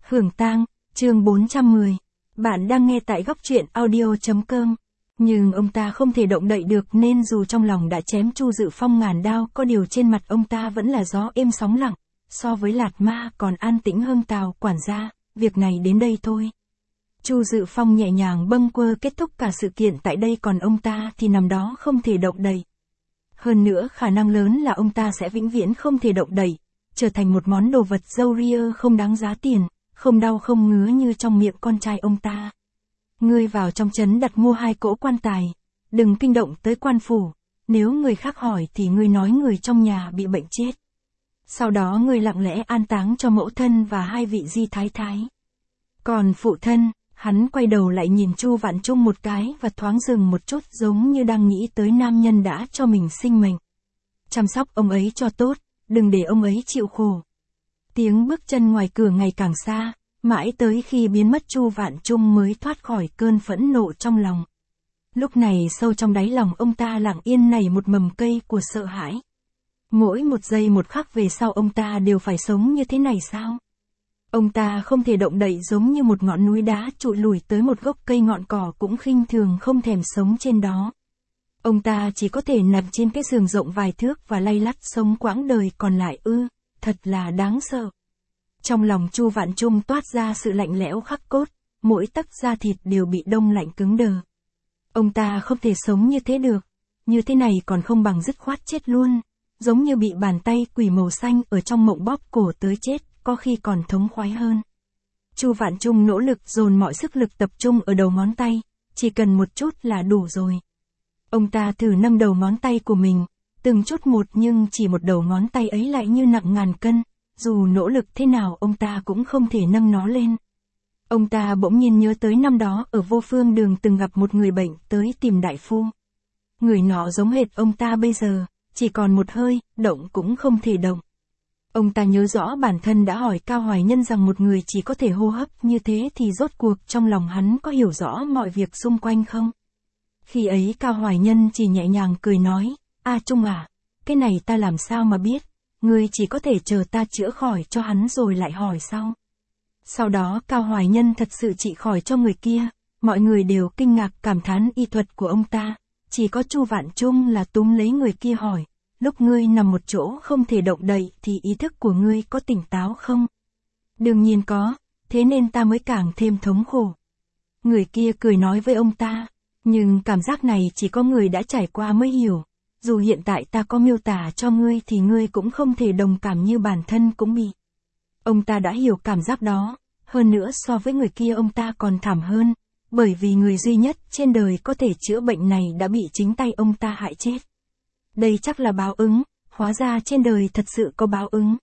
Hưởng tang, chương 410. Bạn đang nghe tại góc truyện audio.com. Nhưng ông ta không thể động đậy được nên dù trong lòng đã chém Chu Dự Phong ngàn đao, có điều trên mặt ông ta vẫn là gió êm sóng lặng, so với Lạt Ma còn an tĩnh hơn. Tào quản gia, việc này đến đây thôi. Chu Dự Phong nhẹ nhàng bâng quơ kết thúc cả sự kiện tại đây, còn ông ta thì nằm đó không thể động đậy. Hơn nữa khả năng lớn là ông ta sẽ vĩnh viễn không thể động đậy, trở thành một món đồ vật râu ria không đáng giá tiền, không đau không ngứa như trong miệng con trai ông ta. Ngươi vào trong trấn đặt mua 2 cỗ quan tài, đừng kinh động tới quan phủ, nếu người khác hỏi thì ngươi nói người trong nhà bị bệnh chết. Sau đó ngươi lặng lẽ an táng cho mẫu thân và 2 vị di thái thái. Còn phụ thân, hắn quay đầu lại nhìn Chu Vạn Trung một cái và thoáng dừng một chút, giống như đang nghĩ tới nam nhân đã cho mình sinh mệnh. Chăm sóc ông ấy cho tốt, đừng để ông ấy chịu khổ. Tiếng bước chân ngoài cửa ngày càng xa, mãi tới khi biến mất Chu Vạn Trung mới thoát khỏi cơn phẫn nộ trong lòng. Lúc này sâu trong đáy lòng ông ta lặng yên nảy một mầm cây của sợ hãi. Mỗi một giây một khắc về sau ông ta đều phải sống như thế này sao? Ông ta không thể động đậy, giống như một ngọn núi đá trụi lùi tới một gốc cây, ngọn cỏ cũng khinh thường không thèm sống trên đó. Ông ta chỉ có thể nằm trên cái giường rộng vài thước và lay lắt sống quãng đời còn lại. Thật là đáng sợ. Trong lòng Chu Vạn Trung toát ra sự lạnh lẽo khắc cốt, mỗi tấc da thịt đều bị đông lạnh cứng đờ. Ông ta không thể sống như thế được, như thế này còn không bằng dứt khoát chết luôn, giống như bị bàn tay quỷ màu xanh ở trong mộng bóp cổ tới chết, có khi còn thống khoái hơn. Chu Vạn Trung nỗ lực dồn mọi sức lực tập trung ở đầu ngón tay, chỉ cần một chút là đủ rồi. Ông ta thử nâng đầu ngón tay của mình, từng chút một, nhưng chỉ một đầu ngón tay ấy lại như nặng ngàn cân, dù nỗ lực thế nào ông ta cũng không thể nâng nó lên. Ông ta bỗng nhiên nhớ tới năm đó ở Vô Phương Đường từng gặp một người bệnh tới tìm đại phu. Người nọ giống hệt ông ta bây giờ, chỉ còn một hơi, động cũng không thể động. Ông ta nhớ rõ bản thân đã hỏi Cao Hoài Nhân rằng một người chỉ có thể hô hấp như thế thì rốt cuộc trong lòng hắn có hiểu rõ mọi việc xung quanh không? Khi ấy Cao Hoài Nhân chỉ nhẹ nhàng cười nói, Trung à, cái này ta làm sao mà biết, ngươi chỉ có thể chờ ta chữa khỏi cho hắn rồi lại hỏi sau. Sau đó Cao Hoài Nhân thật sự trị khỏi cho người kia, mọi người đều kinh ngạc cảm thán y thuật của ông ta, chỉ có Chu Vạn Trung là túm lấy người kia hỏi, lúc ngươi nằm một chỗ không thể động đậy thì ý thức của ngươi có tỉnh táo không? Đương nhiên có, thế nên ta mới càng thêm thống khổ. Người kia cười nói với ông ta, nhưng cảm giác này chỉ có người đã trải qua mới hiểu, dù hiện tại ta có miêu tả cho ngươi thì ngươi cũng không thể đồng cảm như bản thân cũng bị. Ông ta đã hiểu cảm giác đó, hơn nữa so với người kia ông ta còn thảm hơn, bởi vì người duy nhất trên đời có thể chữa bệnh này đã bị chính tay ông ta hại chết. Đây chắc là báo ứng, hóa ra trên đời thật sự có báo ứng.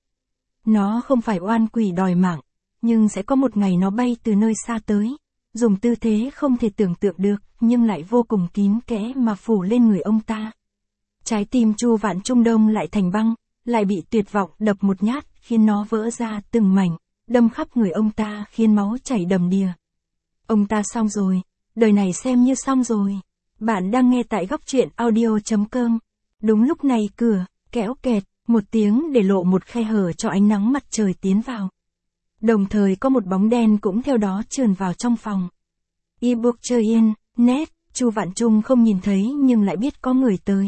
Nó không phải oan quỷ đòi mạng, nhưng sẽ có một ngày nó bay từ nơi xa tới, dùng tư thế không thể tưởng tượng được, nhưng lại vô cùng kín kẽ mà phủ lên người ông ta. Trái tim Chu Vạn Trung đông lại thành băng, lại bị tuyệt vọng đập một nhát, khiến nó vỡ ra từng mảnh, đâm khắp người ông ta khiến máu chảy đầm đìa. Ông ta xong rồi, đời này xem như xong rồi. Bạn đang nghe tại góc truyện audio.com. Đúng lúc này cửa, kéo kẹt, một tiếng để lộ một khe hở cho ánh nắng mặt trời tiến vào. Đồng thời có một bóng đen cũng theo đó trườn vào trong phòng. E-book chơi yên, net, Chu Vạn Trung không nhìn thấy nhưng lại biết có người tới.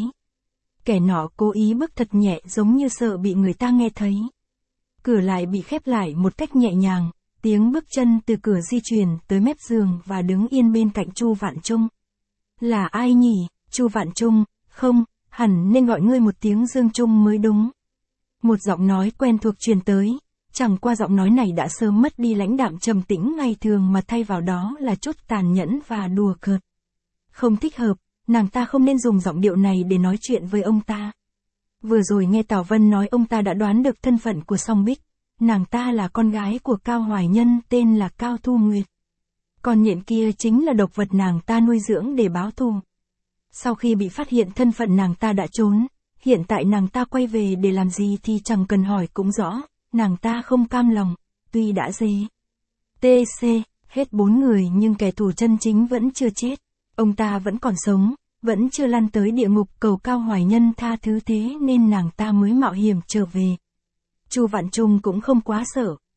Kẻ nọ cố ý bước thật nhẹ giống như sợ bị người ta nghe thấy. Cửa lại bị khép lại một cách nhẹ nhàng, tiếng bước chân từ cửa di chuyển tới mép giường và đứng yên bên cạnh Chu Vạn Trung. Là ai nhỉ? Chu Vạn Trung, không, hẳn nên gọi ngươi một tiếng Dương Trung mới đúng. Một giọng nói quen thuộc truyền tới, chẳng qua giọng nói này đã sớm mất đi lãnh đạm trầm tĩnh ngày thường mà thay vào đó là chút tàn nhẫn và đùa cợt. Không thích hợp, nàng ta không nên dùng giọng điệu này để nói chuyện với ông ta. Vừa rồi nghe Tào Vân nói ông ta đã đoán được thân phận của Song Bích, nàng ta là con gái của Cao Hoài Nhân tên là Cao Thu Nguyệt. Còn nhện kia chính là độc vật nàng ta nuôi dưỡng để báo thù. Sau khi bị phát hiện thân phận nàng ta đã trốn, hiện tại nàng ta quay về để làm gì thì chẳng cần hỏi cũng rõ, nàng ta không cam lòng, tuy đã TC, hết 4 người nhưng kẻ thù chân chính vẫn chưa chết, ông ta vẫn còn sống, vẫn chưa lăn tới địa ngục cầu Cao Hoài Nhân tha thứ, thế nên nàng ta mới mạo hiểm trở về. Chu Vạn Trung cũng không quá sợ,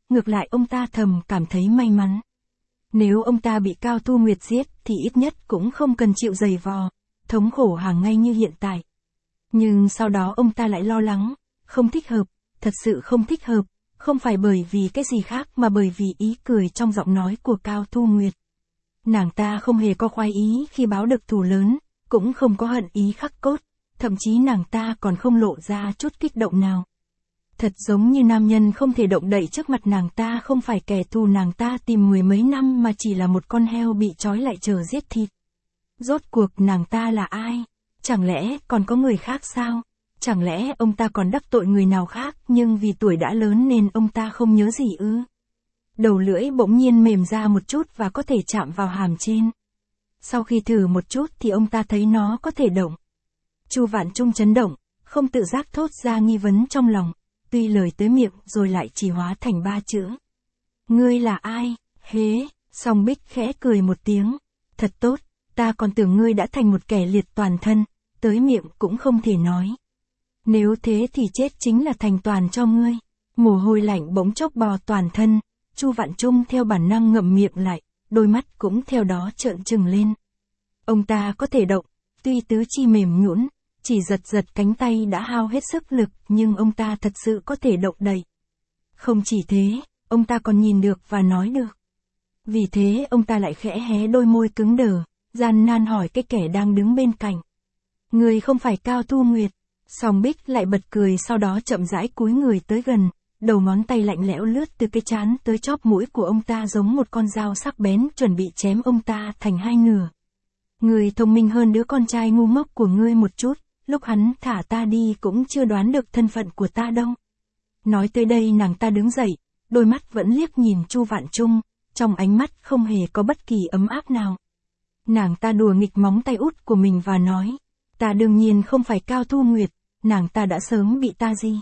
ngược lại ông ta thầm cảm thấy may mắn. Nếu ông ta bị Cao Thu Nguyệt giết thì ít nhất cũng không cần chịu giày vò, thống khổ hàng ngày như hiện tại. Nhưng sau đó ông ta lại lo lắng, không thích hợp, thật sự không thích hợp, không phải bởi vì cái gì khác mà bởi vì ý cười trong giọng nói của Cao Thu Nguyệt. Nàng ta không hề có khoái ý khi báo được thù lớn, cũng không có hận ý khắc cốt, thậm chí nàng ta còn không lộ ra chút kích động nào. Thật giống như nam nhân không thể động đậy trước mặt nàng ta không phải kẻ thù nàng ta tìm 10 mấy năm mà chỉ là một con heo bị trói lại chờ giết thịt. Rốt cuộc nàng ta là ai? Chẳng lẽ còn có người khác sao? Chẳng lẽ ông ta còn đắc tội người nào khác nhưng vì tuổi đã lớn nên ông ta không nhớ gì ư? Đầu lưỡi bỗng nhiên mềm ra một chút và có thể chạm vào hàm trên. Sau khi thử một chút thì ông ta thấy nó có thể động. Chu Vạn Trung chấn động, không tự giác thốt ra nghi vấn trong lòng, tuy lời tới miệng rồi lại chỉ hóa thành 3 chữ. Ngươi là ai? Hế, Song Bích khẽ cười một tiếng. Thật tốt, ta còn tưởng ngươi đã thành một kẻ liệt toàn thân, tới miệng cũng không thể nói. Nếu thế thì chết chính là thành toàn cho ngươi. Mồ hôi lạnh bỗng chốc bò toàn thân, Chu Vạn Trung theo bản năng ngậm miệng lại, đôi mắt cũng theo đó trợn trừng lên. Ông ta có thể động, tuy tứ chi mềm nhũn, chỉ giật giật cánh tay đã hao hết sức lực nhưng ông ta thật sự có thể động đậy. Không chỉ thế, ông ta còn nhìn được và nói được. Vì thế ông ta lại khẽ hé đôi môi cứng đờ, gian nan hỏi cái kẻ đang đứng bên cạnh. Người không phải Cao Thu Nguyệt. Song Bích lại bật cười sau đó chậm rãi cúi người tới gần, đầu ngón tay lạnh lẽo lướt từ cái trán tới chóp mũi của ông ta giống một con dao sắc bén chuẩn bị chém ông ta thành hai nửa. Người thông minh hơn đứa con trai ngu ngốc của ngươi một chút, lúc hắn thả ta đi cũng chưa đoán được thân phận của ta đâu. Nói tới đây nàng ta đứng dậy, đôi mắt vẫn liếc nhìn Chu Vạn Trung, trong ánh mắt không hề có bất kỳ ấm áp nào. Nàng ta đùa nghịch móng tay út của mình và nói, ta đương nhiên không phải Cao Thu Nguyệt, nàng ta đã sớm bị ta gì.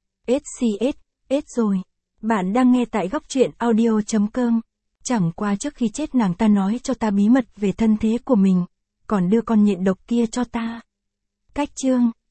SCS rồi. Bạn đang nghe tại góc truyện audio.com. Chẳng qua trước khi chết nàng ta nói cho ta bí mật về thân thế của mình, còn đưa con nhện độc kia cho ta. Cách chương